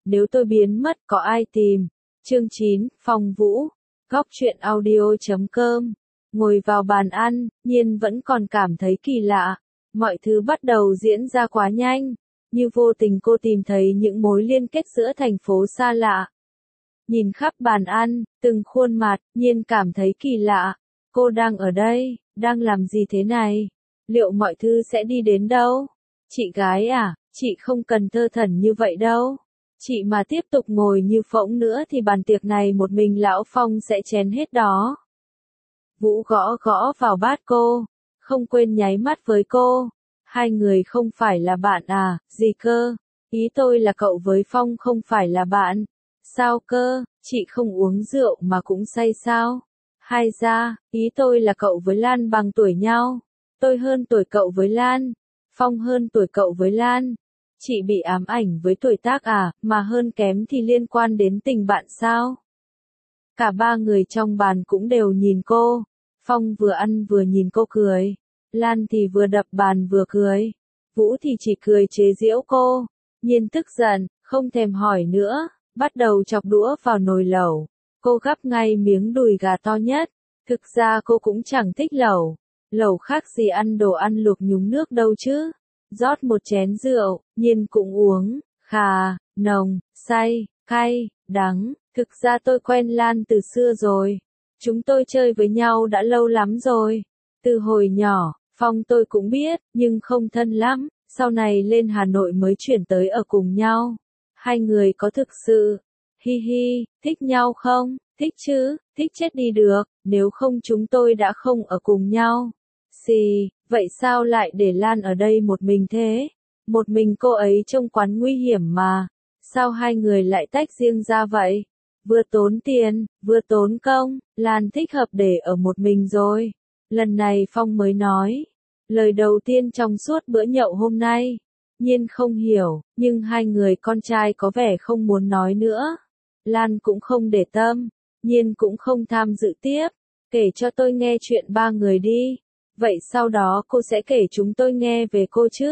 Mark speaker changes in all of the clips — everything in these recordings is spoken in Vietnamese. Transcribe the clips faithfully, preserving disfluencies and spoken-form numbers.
Speaker 1: nếu tôi biến mất có ai tìm. Chương chín, Phong Vũ, góc truyện audio.com. Ngồi vào bàn ăn, Nhiên vẫn còn cảm thấy kỳ lạ. Mọi thứ bắt đầu diễn ra quá nhanh, như vô tình cô tìm thấy những mối liên kết giữa thành phố xa lạ. Nhìn khắp bàn ăn, từng khuôn mặt, Nhiên cảm thấy kỳ lạ. Cô đang ở đây, đang làm gì thế này? Liệu mọi thứ sẽ đi đến đâu? Chị gái à, chị không cần thơ thẩn như vậy đâu. Chị mà tiếp tục ngồi như phỗng nữa thì bàn tiệc này một mình lão Phong sẽ chén hết đó. Vũ gõ gõ vào bát cô, không quên nháy mắt với cô. Hai người không phải là bạn à, gì cơ? Ý tôi là cậu với Phong không phải là bạn. Sao cơ, chị không uống rượu mà cũng say sao? Hay ra, ý tôi là cậu với Lan bằng tuổi nhau. Tôi hơn tuổi cậu với Lan. Phong hơn tuổi cậu với Lan. Chị bị ám ảnh với tuổi tác à, mà hơn kém thì liên quan đến tình bạn sao? Cả ba người trong bàn cũng đều nhìn cô. Phong vừa ăn vừa nhìn cô cười. Lan thì vừa đập bàn vừa cười. Vũ thì chỉ cười chế giễu cô. Nhiên tức giận, không thèm hỏi nữa, bắt đầu chọc đũa vào nồi lẩu. Cô gắp ngay miếng đùi gà to nhất. Thực ra cô cũng chẳng thích lẩu. Lẩu khác gì ăn đồ ăn luộc nhúng nước đâu chứ. Rót một chén rượu, Nhiên cũng uống. Khà, nồng, say, cay, đắng. Thực ra tôi quen Lan từ xưa rồi. Chúng tôi chơi với nhau đã lâu lắm rồi. Từ hồi nhỏ, Phong tôi cũng biết, nhưng không thân lắm. Sau này lên Hà Nội mới chuyển tới ở cùng nhau. Hai người có thực sự, hi hi, thích nhau không? Thích chứ, thích chết đi được, nếu không chúng tôi đã không ở cùng nhau. Xì, vậy sao lại để Lan ở đây một mình thế? Một mình cô ấy trong quán nguy hiểm mà. Sao hai người lại tách riêng ra vậy? Vừa tốn tiền, vừa tốn công, Lan thích hợp để ở một mình rồi. Lần này Phong mới nói. Lời đầu tiên trong suốt bữa nhậu hôm nay. Nhiên không hiểu, nhưng hai người con trai có vẻ không muốn nói nữa. Lan cũng không để tâm. Nhiên cũng không tham dự tiếp. Kể cho tôi nghe chuyện ba người đi. Vậy sau đó cô sẽ kể chúng tôi nghe về cô chứ?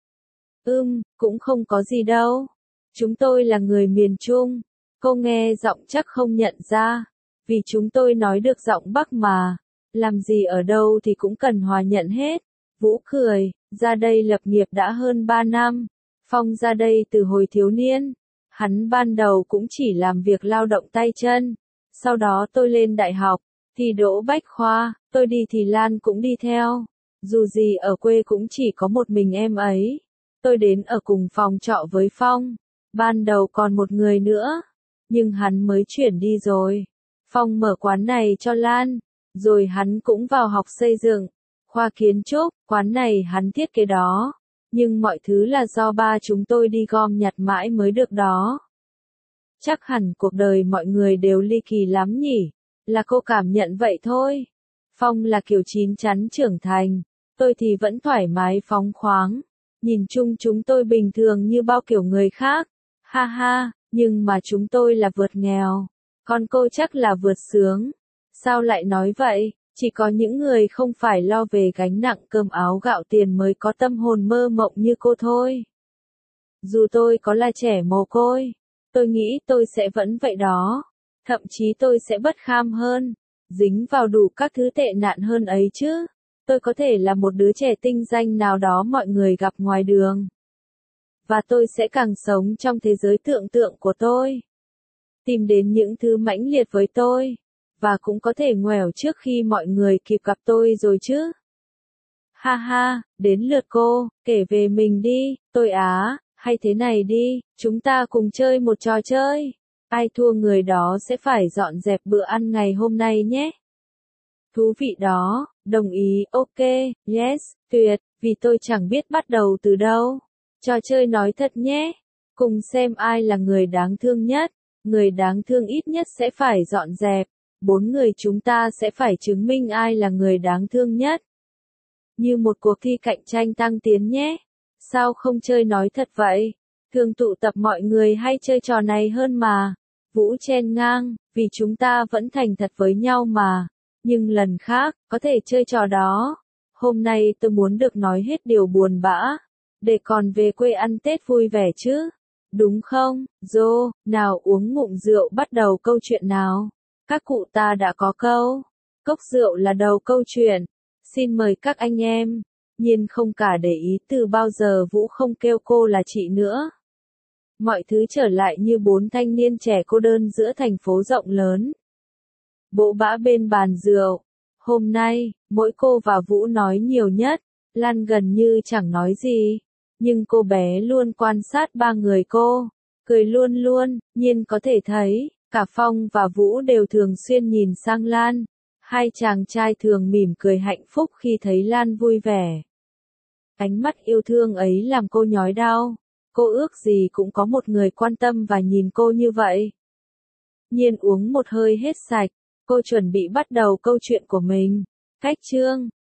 Speaker 1: Ừm, cũng không có gì đâu. Chúng tôi là người miền Trung. Cô nghe giọng chắc không nhận ra. Vì chúng tôi nói được giọng Bắc mà. Làm gì ở đâu thì cũng cần hòa nhận hết. Vũ cười, ra đây lập nghiệp đã hơn ba năm. Phong ra đây từ hồi thiếu niên. Hắn ban đầu cũng chỉ làm việc lao động tay chân. Sau đó tôi lên đại học, thì đỗ bách khoa, tôi đi thì Lan cũng đi theo. Dù gì ở quê cũng chỉ có một mình em ấy. Tôi đến ở cùng phòng trọ với Phong. Ban đầu còn một người nữa. Nhưng hắn mới chuyển đi rồi. Phong mở quán này cho Lan. Rồi hắn cũng vào học xây dựng. Khoa kiến trúc, quán này hắn thiết kế đó. Nhưng mọi thứ là do ba chúng tôi đi gom nhặt mãi mới được đó. Chắc hẳn cuộc đời mọi người đều ly kỳ lắm nhỉ. Là cô cảm nhận vậy thôi. Phong là kiểu chín chắn trưởng thành. Tôi thì vẫn thoải mái phóng khoáng. Nhìn chung chúng tôi bình thường như bao kiểu người khác. Ha ha, nhưng mà chúng tôi là vượt nghèo. Còn cô chắc là vượt sướng. Sao lại nói vậy? Chỉ có những người không phải lo về gánh nặng cơm áo gạo tiền mới có tâm hồn mơ mộng như cô thôi. Dù tôi có là trẻ mồ côi, tôi nghĩ tôi sẽ vẫn vậy đó. Thậm chí tôi sẽ bất kham hơn, dính vào đủ các thứ tệ nạn hơn ấy chứ. Tôi có thể là một đứa trẻ tinh danh nào đó mọi người gặp ngoài đường. Và tôi sẽ càng sống trong thế giới tưởng tượng của tôi. Tìm đến những thứ mãnh liệt với tôi. Và cũng có thể ngoẻo trước khi mọi người kịp gặp tôi rồi chứ. Ha ha, đến lượt cô, kể về mình đi, tôi á, hay thế này đi, chúng ta cùng chơi một trò chơi. Ai thua người đó sẽ phải dọn dẹp bữa ăn ngày hôm nay nhé. Thú vị đó, đồng ý, ok, yes, tuyệt, vì tôi chẳng biết bắt đầu từ đâu. Trò chơi nói thật nhé. Cùng xem ai là người đáng thương nhất. Người đáng thương ít nhất sẽ phải dọn dẹp. Bốn người chúng ta sẽ phải chứng minh ai là người đáng thương nhất. Như một cuộc thi cạnh tranh tăng tiến nhé. Sao không chơi nói thật vậy? Thường tụ tập mọi người hay chơi trò này hơn mà. Vũ chen ngang, vì chúng ta vẫn thành thật với nhau mà. Nhưng lần khác, có thể chơi trò đó. Hôm nay tôi muốn được nói hết điều buồn bã. Để còn về quê ăn Tết vui vẻ chứ. đúng không, Dô, nào uống ngụm rượu bắt đầu câu chuyện nào. Các cụ ta đã có câu, cốc rượu là đầu câu chuyện, xin mời các anh em. Nhiên không cả để ý từ bao giờ Vũ không kêu cô là chị nữa. Mọi thứ trở lại như bốn thanh niên trẻ cô đơn giữa thành phố rộng lớn. Bỗ bã bên bàn rượu. Hôm nay, mỗi cô và Vũ nói nhiều nhất, Lan gần như chẳng nói gì. Nhưng cô bé luôn quan sát ba người cô, cười luôn luôn, Nhiên có thể thấy, cả Phong và Vũ đều thường xuyên nhìn sang Lan. Hai chàng trai thường mỉm cười hạnh phúc khi thấy Lan vui vẻ. Ánh mắt yêu thương ấy làm cô nhói đau. Cô ước gì cũng có một người quan tâm và nhìn cô như vậy. Nhiên uống một hơi hết sạch, cô chuẩn bị bắt đầu câu chuyện của mình. Cách chương